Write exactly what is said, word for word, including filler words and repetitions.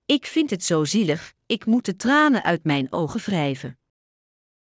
Ik vind het zo zielig, ik moet de tranen uit mijn ogen wrijven.